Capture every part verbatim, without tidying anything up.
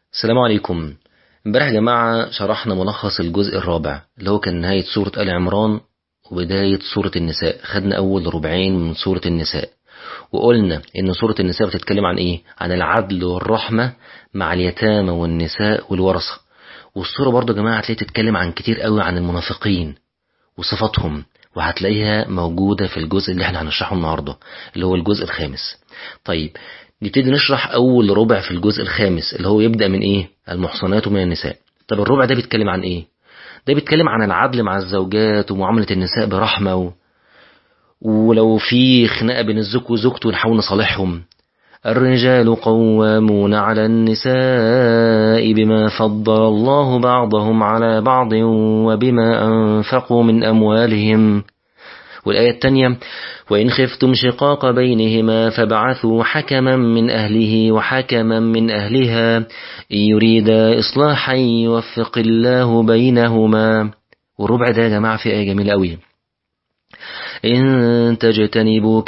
السلام عليكم. امبارح يا جماعة شرحنا ملخص الجزء الرابع اللي هو كان نهاية سورة آل عمران وبداية سورة النساء. خدنا أول ربعين من سورة النساء وقلنا إن سورة النساء بتتكلم عن إيه؟ عن العدل والرحمة مع اليتامى والنساء والورثة. والسورة برضو يا جماعة هتلاقي تتكلم عن كتير قوي عن المنافقين وصفاتهم، وهتلاقيها موجودة في الجزء اللي احنا هنشرحه النهاردة اللي هو الجزء الخامس. طيب نبتدي نشرح أول ربع في الجزء الخامس اللي هو يبدأ من إيه؟ المحصنات من النساء. طب الربع ده بيتكلم عن إيه؟ ده بيتكلم عن العدل مع الزوجات ومعاملة النساء برحمة و... ولو في خناقة بين الزوج وزوجته نحاول نصالحهم. الرجال قوامون على النساء بما فضل الله بعضهم على بعض وبما أنفقوا من أموالهم. والآية الثانية: وإن خفتم شقاق بينهما فابعثوا حكما من أهله وحكما من أهلها إن يريدا إصلاحا يوفق الله بينهما. والربع ده يا جماعة في آية جميلة أوي: إن تجتنبوا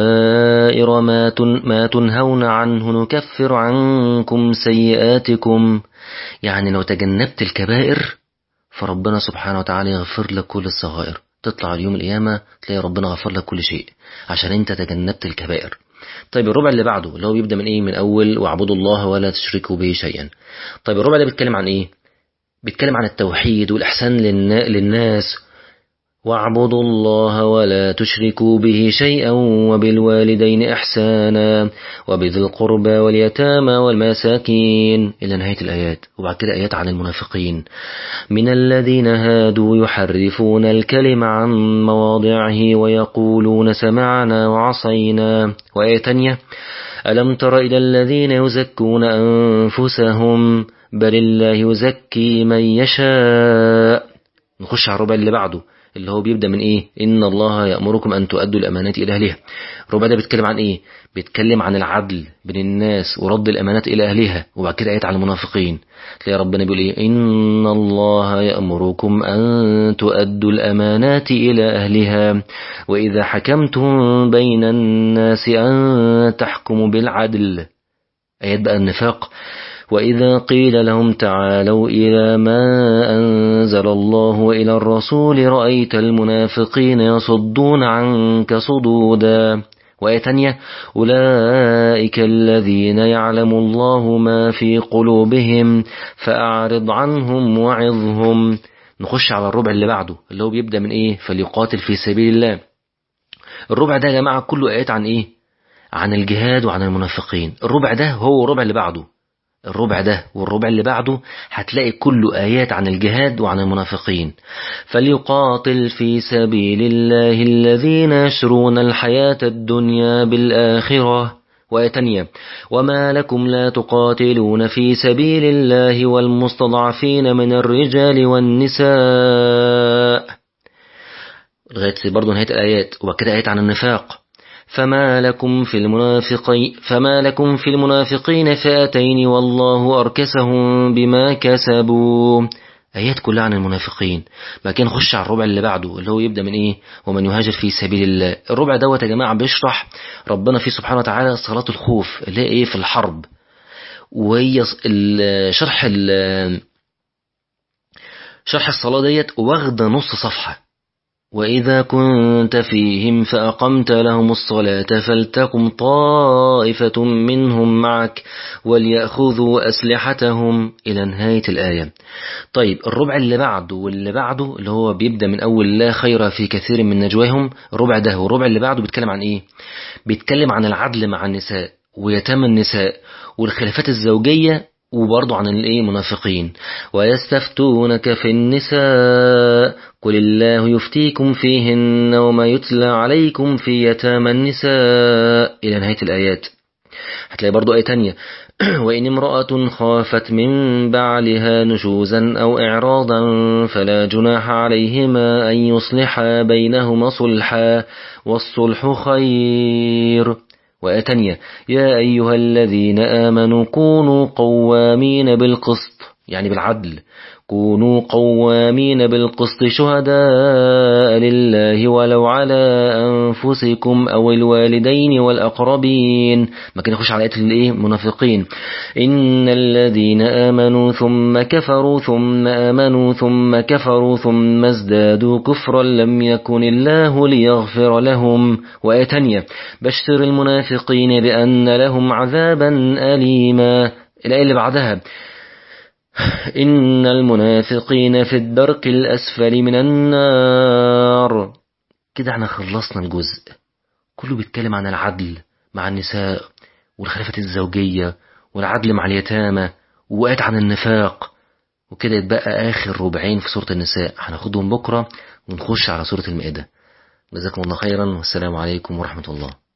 كبائر ما ما تنهون عنه نكفر عنكم سيئاتكم. يعني لو تجنبت الكبائر فربنا سبحانه وتعالى يغفر لك كل الصغائر. تطلع اليوم القيامة تلاقي ربنا غفر لك كل شيء عشان انت تجنبت الكبائر. طيب الربع اللي بعده اللي هو بيبدأ من ايه؟ من اول واعبدوا الله ولا تشركوا به شيئا. طيب الربع ده بيتكلم عن ايه؟ بيتكلم عن التوحيد والإحسان للناس. واعبدوا الله ولا تشركوا به شيئا وبالوالدين إحسانا وبذي القربى واليتامى والمساكين إلى نهاية الآيات. وبعد كده آيات عن المنافقين: من الذين هادوا يحرفون الكلم عن مواضعه ويقولون سمعنا وعصينا. وآية تانية: ألم تر إلى الذين يزكون أنفسهم بل الله يزكي من يشاء. نخش على الربع اللي بعده اللي هو بيبدأ من ايه؟ إن الله يأمركم أن تؤدوا الأمانات إلى أهلها. الربع ده بيتكلم عن ايه؟ بيتكلم عن العدل بين الناس ورد الأمانات إلى أهلها. وبعد كده آيات على المنافقين تلاقي ربنا بيقول ايه؟ إن الله يأمركم أن تؤدوا الأمانات إلى أهلها وإذا حكمتم بين الناس أن تحكموا بالعدل. آيات بقى النفاق: وإذا قيل لهم تعالوا إلى ما أنزل الله وإلى الرسول رأيت المنافقين يصدون عنك صدودا. وآية تانية: أولئك الذين يعلم الله ما في قلوبهم فأعرض عنهم وعظهم. نخش على الربع اللي بعده اللي هو بيبدأ من إيه؟ فليقاتل في سبيل الله. الربع ده يا جماعة كله آيات عن إيه؟ عن الجهاد وعن المنافقين. الربع ده هو الربع اللي بعده. الربع ده والربع اللي بعده هتلاقي كله آيات عن الجهاد وعن المنافقين. فليقاتل في سبيل الله الذين يشرون الحياة الدنيا بالآخرة. وآية تانية: وما لكم لا تقاتلون في سبيل الله والمستضعفين من الرجال والنساء. لغاية برضو نهاية الآيات. وكده آيات عن النفاق: فما لكم في المنافقين فما لكم في المنافقين فئتين والله أركسهم بما كسبوا. آيات كلها عن المنافقين. لكن نخش على الربع اللي بعده اللي هو يبدأ من إيه؟ ومن يهاجر في سبيل الله. الربع دوت يا جماعة بيشرح ربنا فيه سبحانه وتعالى صلاة الخوف اللي هي إيه؟ في الحرب. وهي شرح شرح الصلاة ديت واخدة نص صفحة. وإذا كنت فيهم فأقمت لهم الصلاة فلتقم طائفة منهم معك وليأخذوا أسلحتهم إلى نهاية الآية. طيب الربع اللي بعده واللي بعده اللي هو بيبدأ من أول لا خير في كثير من نجواهم. الربع ده والربع اللي بعده بيتكلم عن إيه؟ بيتكلم عن العدل مع النساء ويتامى النساء والخلافات الزوجية وبرضه عن الايه؟ منافقين. ويستفتونك في النساء قل الله يفتيكم فيهن وما يتلى عليكم في يتامى النساء إلى نهاية الآيات. هتلاقي برضه آية تانية: وإن امرأة خافت من بعلها نشوزا أو إعراضا فلا جناح عليهما أن يصلحا بينهما صلحا والصلح خير. وآية تانية: يا أيها الذين آمنوا كونوا قوامين بالقسط يعني بالعدل كونوا قوامين بالقسط شهداء لله ولو على أنفسكم أو الوالدين والأقربين. ما كان يخش على آية الإيه منافقين. إن الذين آمنوا ثم كفروا ثم آمنوا ثم كفروا ثم ازدادوا كفرا لم يكن الله ليغفر لهم. وآية تانية بشر المنافقين بأن لهم عذابا أليما. الآية اللي بعدها إن المنافقين في الدرك الأسفل من النار. كده احنا خلصنا الجزء كله بيتكلم عن العدل مع النساء والخلافة الزوجية والعدل مع اليتامى ووقت عن النفاق. وكده يتبقى آخر ربعين في سورة النساء هناخدهم بكرة ونخش على سورة المائدة. جزاكم الله خيرا والسلام عليكم ورحمة الله.